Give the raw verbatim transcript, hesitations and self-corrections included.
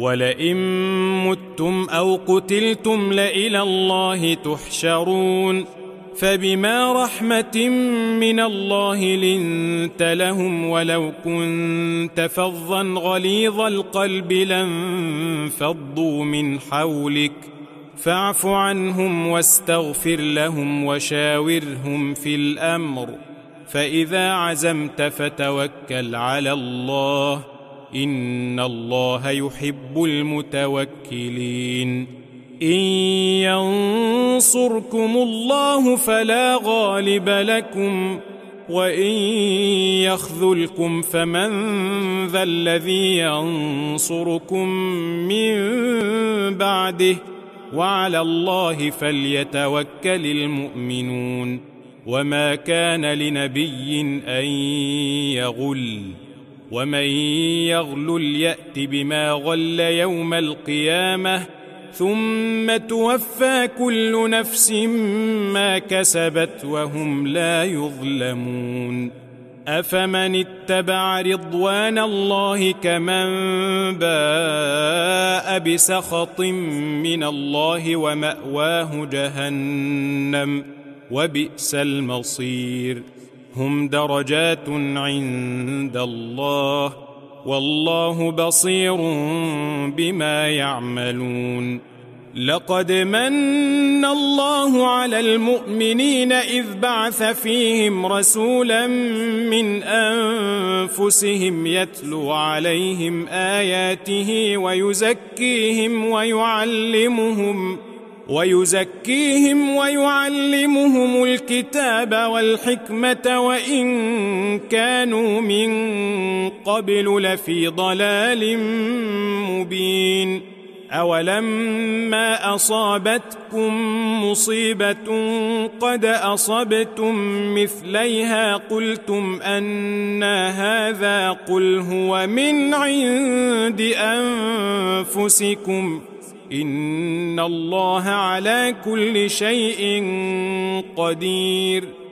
ولئن متم أو قتلتم لإلى الله تحشرون فبما رحمة من الله لنت لهم ولو كنت فظا غليظ القلب لانفضوا من حولك فاعف عنهم واستغفر لهم وشاورهم في الأمر فإذا عزمت فتوكل على الله إن الله يحب المتوكلين إن ينصركم الله فلا غالب لكم وإن يخذلكم فمن ذا الذي ينصركم من بعده وعلى الله فليتوكل المؤمنون وما كان لنبي أن يغل ومن يغلل يأت بما غل يوم القيامة ثم توفى كل نفس ما كسبت وهم لا يظلمون أفمن اتبع رضوان الله كمن باء بسخط من الله ومأواه جهنم وبئس المصير هم درجات عند الله والله بصير بما يعملون لقد من الله على المؤمنين إذ بعث فيهم رسولا من أنفسهم يتلو عليهم آياته ويزكيهم ويعلمهم ويزكيهم ويعلمهم الكتاب والحكمة وإن كانوا من قبل لفي ضلال مبين أولما أصابتكم مصيبة قد أصبتم مثليها قلتم أنى هذا قل هو من عند أنفسكم إن الله على كل شيء قدير